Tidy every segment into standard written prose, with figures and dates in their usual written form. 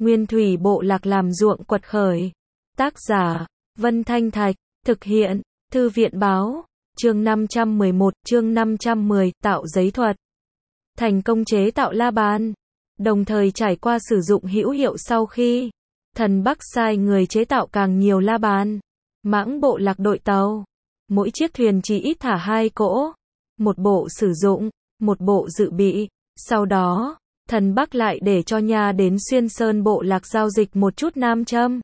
Nguyên thủy bộ lạc làm ruộng quật khởi. Tác giả, Vân Thanh Thạch, thực hiện, Thư viện báo, chương 511, chương 510, tạo giấy thuật. Thành công chế tạo la bàn. Đồng thời trải qua sử dụng hữu hiệu sau khi Thần Bắc sai người chế tạo càng nhiều la bàn. Mãng bộ lạc đội tàu. Mỗi chiếc thuyền chỉ ít thả 2 cỗ. Một bộ sử dụng, một bộ dự bị. Sau đó, Thần Bắc lại để cho nha đến Xuyên Sơn bộ lạc giao dịch một chút nam châm.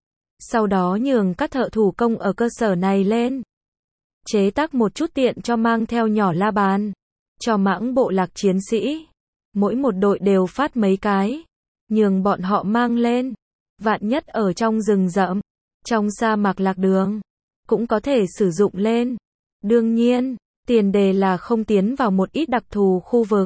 Sau đó nhường các thợ thủ công ở cơ sở này lên chế tác một chút tiện cho mang theo nhỏ la bàn. Cho mãng bộ lạc chiến sĩ. Mỗi một đội đều phát mấy cái. Nhường bọn họ mang lên. Vạn nhất ở trong rừng rậm, trong sa mạc lạc đường, cũng có thể sử dụng lên. Đương nhiên, tiền đề là không tiến vào một ít đặc thù khu vực.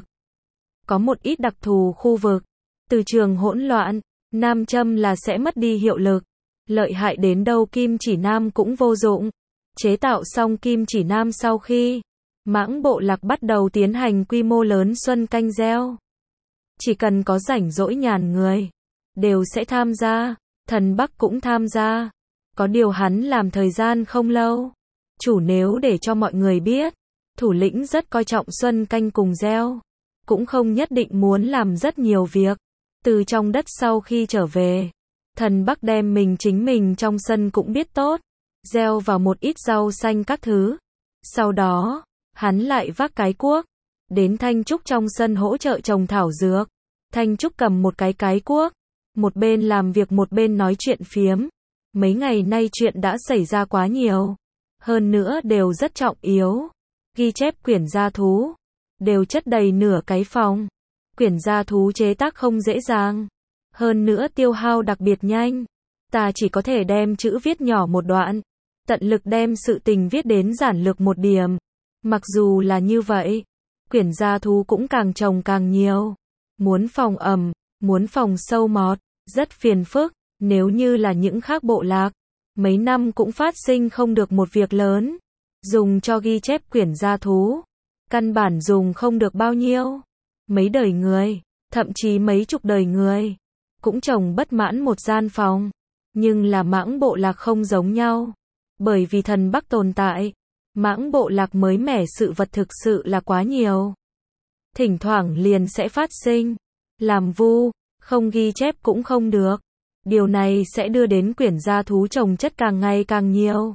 Có một ít đặc thù khu vực, từ trường hỗn loạn, nam châm là sẽ mất đi hiệu lực. Lợi hại đến đâu kim chỉ nam cũng vô dụng. Chế tạo xong kim chỉ nam sau khi mãng bộ lạc bắt đầu tiến hành quy mô lớn xuân canh gieo. Chỉ cần có rảnh rỗi nhàn người, đều sẽ tham gia. Thần Bắc cũng tham gia. Có điều hắn làm thời gian không lâu. Chủ nếu để cho mọi người biết, thủ lĩnh rất coi trọng xuân canh cùng gieo. Cũng không nhất định muốn làm rất nhiều việc. Từ trong đất sau khi trở về, Thần Bắc đem chính mình trong sân cũng biết tốt. Gieo vào một ít rau xanh các thứ. Sau đó, hắn lại vác cái cuốc. Đến Thanh Trúc trong sân hỗ trợ trồng thảo dược. Thanh Trúc cầm một cái cuốc. Một bên làm việc một bên nói chuyện phiếm. Mấy ngày nay chuyện đã xảy ra quá nhiều. Hơn nữa đều rất trọng yếu. Ghi chép quyển gia thú. Đều chất đầy nửa cái phòng. Quyển gia thú chế tác không dễ dàng. Hơn nữa tiêu hao đặc biệt nhanh. Ta chỉ có thể đem chữ viết nhỏ một đoạn. Tận lực đem sự tình viết đến giản lược một điểm. Mặc dù là như vậy, quyển gia thú cũng càng trồng càng nhiều. Muốn phòng ẩm, muốn phòng sâu mọt, rất phiền phức. Nếu như là những khác bộ lạc, mấy năm cũng phát sinh không được một việc lớn. Dùng cho ghi chép quyển gia thú, căn bản dùng không được bao nhiêu. Mấy đời người, thậm chí mấy chục đời người, cũng trồng bất mãn một gian phòng. Nhưng là mãng bộ lạc không giống nhau. Bởi vì Thần Bắc tồn tại, mãng bộ lạc mới mẻ sự vật thực sự là quá nhiều. Thỉnh thoảng liền sẽ phát sinh. Làm vu, không ghi chép cũng không được. Điều này sẽ đưa đến quyển gia thú trồng chất càng ngày càng nhiều.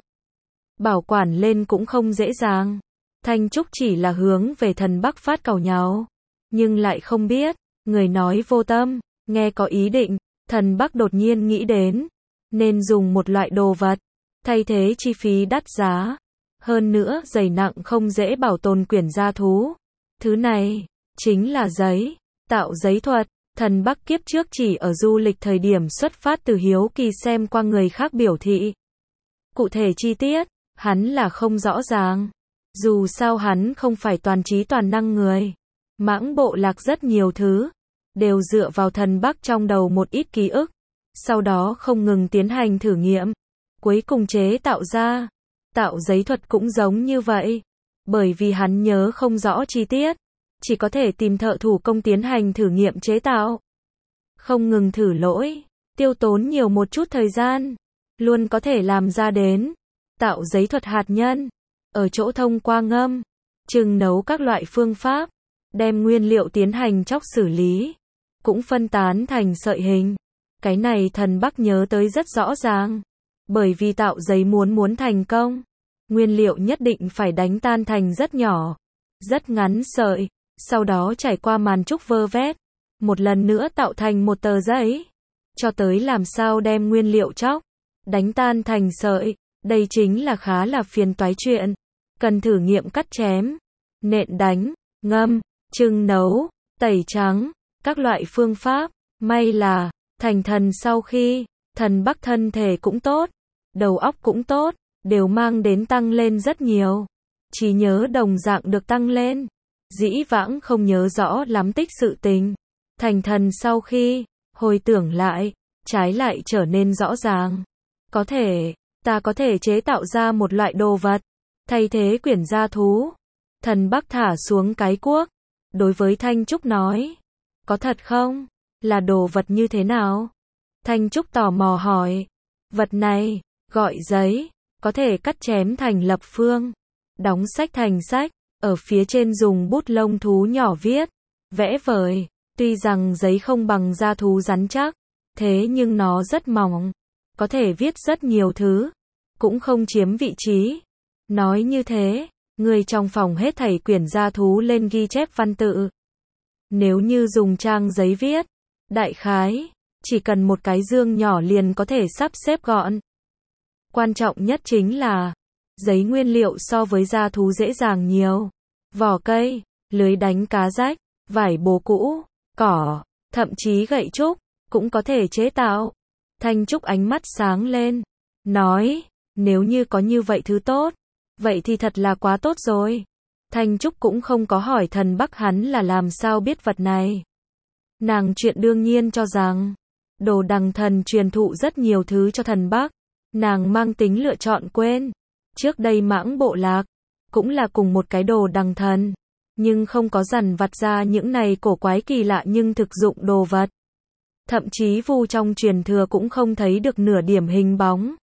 Bảo quản lên cũng không dễ dàng. Thanh Trúc chỉ là hướng về Thần Bắc phát cầu nhau. Nhưng lại không biết, người nói vô tâm, nghe có ý định. Thần Bắc đột nhiên nghĩ đến, nên dùng một loại đồ vật thay thế chi phí đắt giá. Hơn nữa dày nặng không dễ bảo tồn quyển gia thú. Thứ này, chính là giấy. Tạo giấy thuật. Thần Bắc kiếp trước chỉ ở du lịch thời điểm xuất phát từ hiếu kỳ xem qua người khác biểu thị. Cụ thể chi tiết, hắn là không rõ ràng. Dù sao hắn không phải toàn trí toàn năng người. Mãng bộ lạc rất nhiều thứ, đều dựa vào Thần Bắc trong đầu một ít ký ức. Sau đó không ngừng tiến hành thử nghiệm. Cuối cùng chế tạo ra. Tạo giấy thuật cũng giống như vậy. Bởi vì hắn nhớ không rõ chi tiết. Chỉ có thể tìm thợ thủ công tiến hành thử nghiệm chế tạo. Không ngừng thử lỗi. Tiêu tốn nhiều một chút thời gian. Luôn có thể làm ra đến. Tạo giấy thuật hạt nhân. Ở chỗ thông qua ngâm. Chừng nấu các loại phương pháp. Đem nguyên liệu tiến hành chóc xử lý. Cũng phân tán thành sợi hình. Cái này Thần Bắc nhớ tới rất rõ ràng. Bởi vì tạo giấy muốn thành công, nguyên liệu nhất định phải đánh tan thành rất nhỏ, rất ngắn sợi, sau đó trải qua màn trúc vơ vét, một lần nữa tạo thành một tờ giấy, cho tới làm sao đem nguyên liệu chóc, đánh tan thành sợi, đây chính là khá là phiền toái chuyện, cần thử nghiệm cắt chém, nện đánh, ngâm, trưng nấu, tẩy trắng, các loại phương pháp, may là, thành thần sau khi, Thần Bắc thân thể cũng tốt, đầu óc cũng tốt, đều mang đến tăng lên rất nhiều. Trí nhớ đồng dạng được tăng lên. Dĩ vãng không nhớ rõ lắm tích sự tình. Thành thần sau khi, hồi tưởng lại, trái lại trở nên rõ ràng. Có thể, ta có thể chế tạo ra một loại đồ vật, thay thế quyển gia thú. Thần Bắc thả xuống cái cuốc. Đối với Thanh Trúc nói, có thật không? Là đồ vật như thế nào? Thanh Trúc tò mò hỏi. Vật này, gọi giấy, có thể cắt chém thành lập phương, đóng sách thành sách, ở phía trên dùng bút lông thú nhỏ viết, vẽ vời. Tuy rằng giấy không bằng da thú rắn chắc, thế nhưng nó rất mỏng, có thể viết rất nhiều thứ, cũng không chiếm vị trí. Nói như thế, người trong phòng hết thảy quyển da thú lên ghi chép văn tự. Nếu như dùng trang giấy viết, đại khái, chỉ cần một cái dương nhỏ liền có thể sắp xếp gọn. Quan trọng nhất chính là, giấy nguyên liệu so với da thú dễ dàng nhiều. Vỏ cây, lưới đánh cá rách, vải bố cũ, cỏ, thậm chí gậy trúc, cũng có thể chế tạo. Thanh Trúc ánh mắt sáng lên, nói, nếu như có như vậy thứ tốt, vậy thì thật là quá tốt rồi. Thanh Trúc cũng không có hỏi thần Bắc hắn là làm sao biết vật này. Nàng chuyện đương nhiên cho rằng, Đồ Đằng Thần truyền thụ rất nhiều thứ cho thần Bắc. Nàng mang tính lựa chọn quên. Trước đây Mãng Bộ Lạc, cũng là cùng một cái Đồ Đằng Thần, nhưng không có dằn vặt ra những này cổ quái kỳ lạ nhưng thực dụng đồ vật. Thậm chí Vu trong truyền thừa cũng không thấy được nửa điểm hình bóng.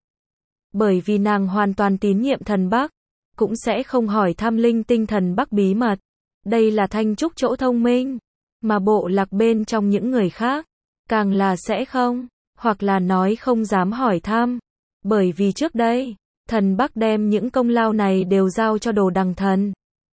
Bởi vì nàng hoàn toàn tín nhiệm thần Bắc, cũng sẽ không hỏi thăm linh tinh thần Bắc bí mật. Đây là Thanh Trúc chỗ thông minh, mà bộ lạc bên trong những người khác, càng là sẽ không, hoặc là nói không dám hỏi thăm. Bởi vì trước đây, thần Bắc đem những công lao này đều giao cho Đồ Đằng Thần.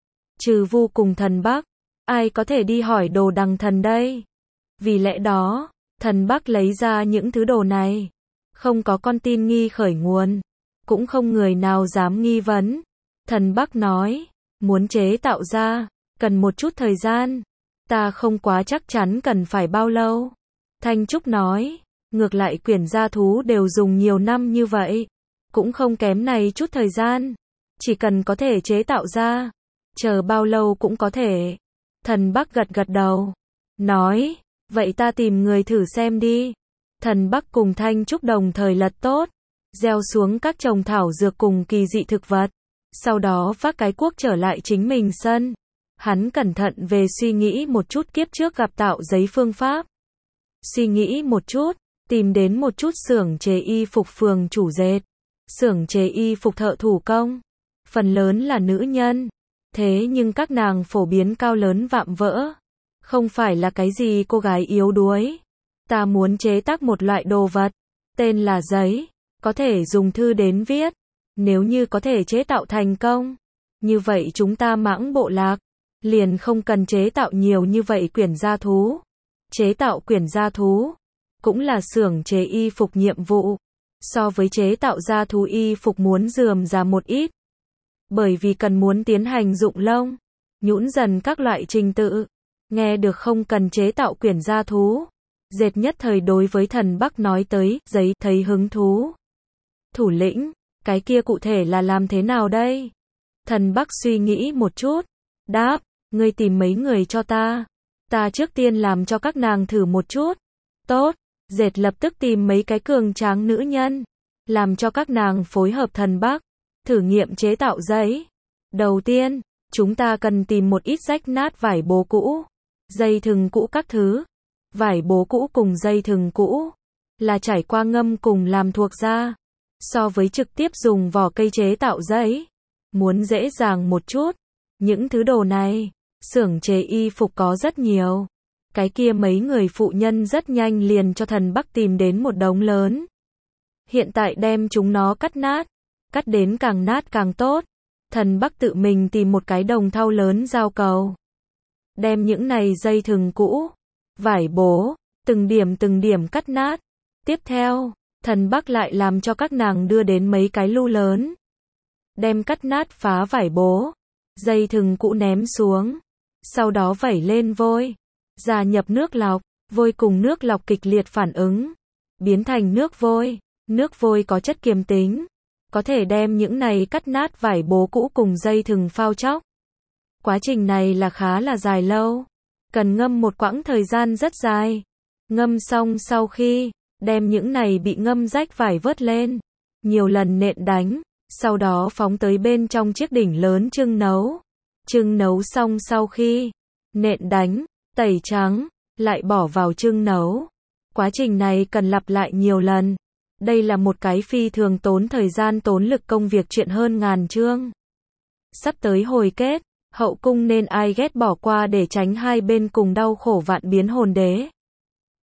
Trừ Vu cùng thần Bắc, ai có thể đi hỏi Đồ Đằng Thần đây? Vì lẽ đó, thần Bắc lấy ra những thứ đồ này, không có con tin nghi khởi nguồn, cũng không người nào dám nghi vấn. Thần Bắc nói, muốn chế tạo ra, cần một chút thời gian, ta không quá chắc chắn cần phải bao lâu. Thanh Trúc nói, ngược lại quyển gia thú đều dùng nhiều năm như vậy, cũng không kém này chút thời gian, chỉ cần có thể chế tạo ra, chờ bao lâu cũng có thể. Thần Bắc gật gật đầu, nói, vậy ta tìm người thử xem đi. Thần Bắc cùng Thanh Trúc đồng thời lật tốt, gieo xuống các trồng thảo dược cùng kỳ dị thực vật, sau đó vác cái cuốc trở lại chính mình sân. Hắn cẩn thận về suy nghĩ một chút kiếp trước gặp tạo giấy phương pháp. Suy nghĩ một chút, tìm đến một chút xưởng chế y phục phường chủ dệt. Xưởng chế y phục thợ thủ công, phần lớn là nữ nhân, thế nhưng các nàng phổ biến cao lớn vạm vỡ, không phải là cái gì cô gái yếu đuối. Ta muốn chế tác một loại đồ vật, tên là giấy, có thể dùng thư đến viết. Nếu như có thể chế tạo thành công, như vậy chúng ta Mãng Bộ Lạc liền không cần chế tạo nhiều như vậy quyển gia thú. Chế tạo quyển gia thú cũng là xưởng chế y phục nhiệm vụ, so với chế tạo gia thú y phục muốn rườm rà một ít. Bởi vì cần muốn tiến hành dụng lông, nhũn dần các loại trình tự. Nghe được không cần chế tạo quyển gia thú, dệt nhất thời đối với thần Bắc nói tới giấy thấy hứng thú. Thủ lĩnh, cái kia cụ thể là làm thế nào đây? Thần Bắc suy nghĩ một chút, đáp, ngươi tìm mấy người cho ta. Ta trước tiên làm cho các nàng thử một chút. Tốt, dệt lập tức tìm mấy cái cường tráng nữ nhân, làm cho các nàng phối hợp thần Bắc, thử nghiệm chế tạo giấy. Đầu tiên, chúng ta cần tìm một ít rách nát vải bố cũ, dây thừng cũ các thứ. Vải bố cũ cùng dây thừng cũ là trải qua ngâm cùng làm thuộc da. So với trực tiếp dùng vỏ cây chế tạo giấy, muốn dễ dàng một chút. Những thứ đồ này, xưởng chế y phục có rất nhiều. Cái kia mấy người phụ nhân rất nhanh liền cho thần Bắc tìm đến một đống lớn. Hiện tại đem chúng nó cắt đến càng nát càng tốt. Thần Bắc tự mình tìm một cái đồng thau lớn dao cầu. Đem những này dây thừng cũ, vải bố, từng điểm cắt nát. Tiếp theo, thần Bắc lại làm cho các nàng đưa đến mấy cái lu lớn. Đem cắt nát phá vải bố, dây thừng cũ ném xuống. Sau đó vẩy lên vôi, gia nhập nước lọc, vôi cùng nước lọc kịch liệt phản ứng, biến thành nước vôi. Nước vôi có chất kiềm tính, có thể đem những này cắt nát vải bố cũ cùng dây thừng phao chóc. Quá trình này là khá là dài lâu, cần ngâm một quãng thời gian rất dài. Ngâm xong sau khi, đem những này bị ngâm rách vải vớt lên, nhiều lần nện đánh, sau đó phóng tới bên trong chiếc đỉnh lớn chưng nấu. Chưng nấu xong sau khi, nện đánh, tẩy trắng, lại bỏ vào chưng nấu. Quá trình này cần lặp lại nhiều lần. Đây là một cái phi thường tốn thời gian tốn lực công việc chuyện hơn ngàn chương. Sắp tới hồi kết, hậu cung nên ai ghét bỏ qua để tránh hai bên cùng đau khổ vạn biến hồn đế.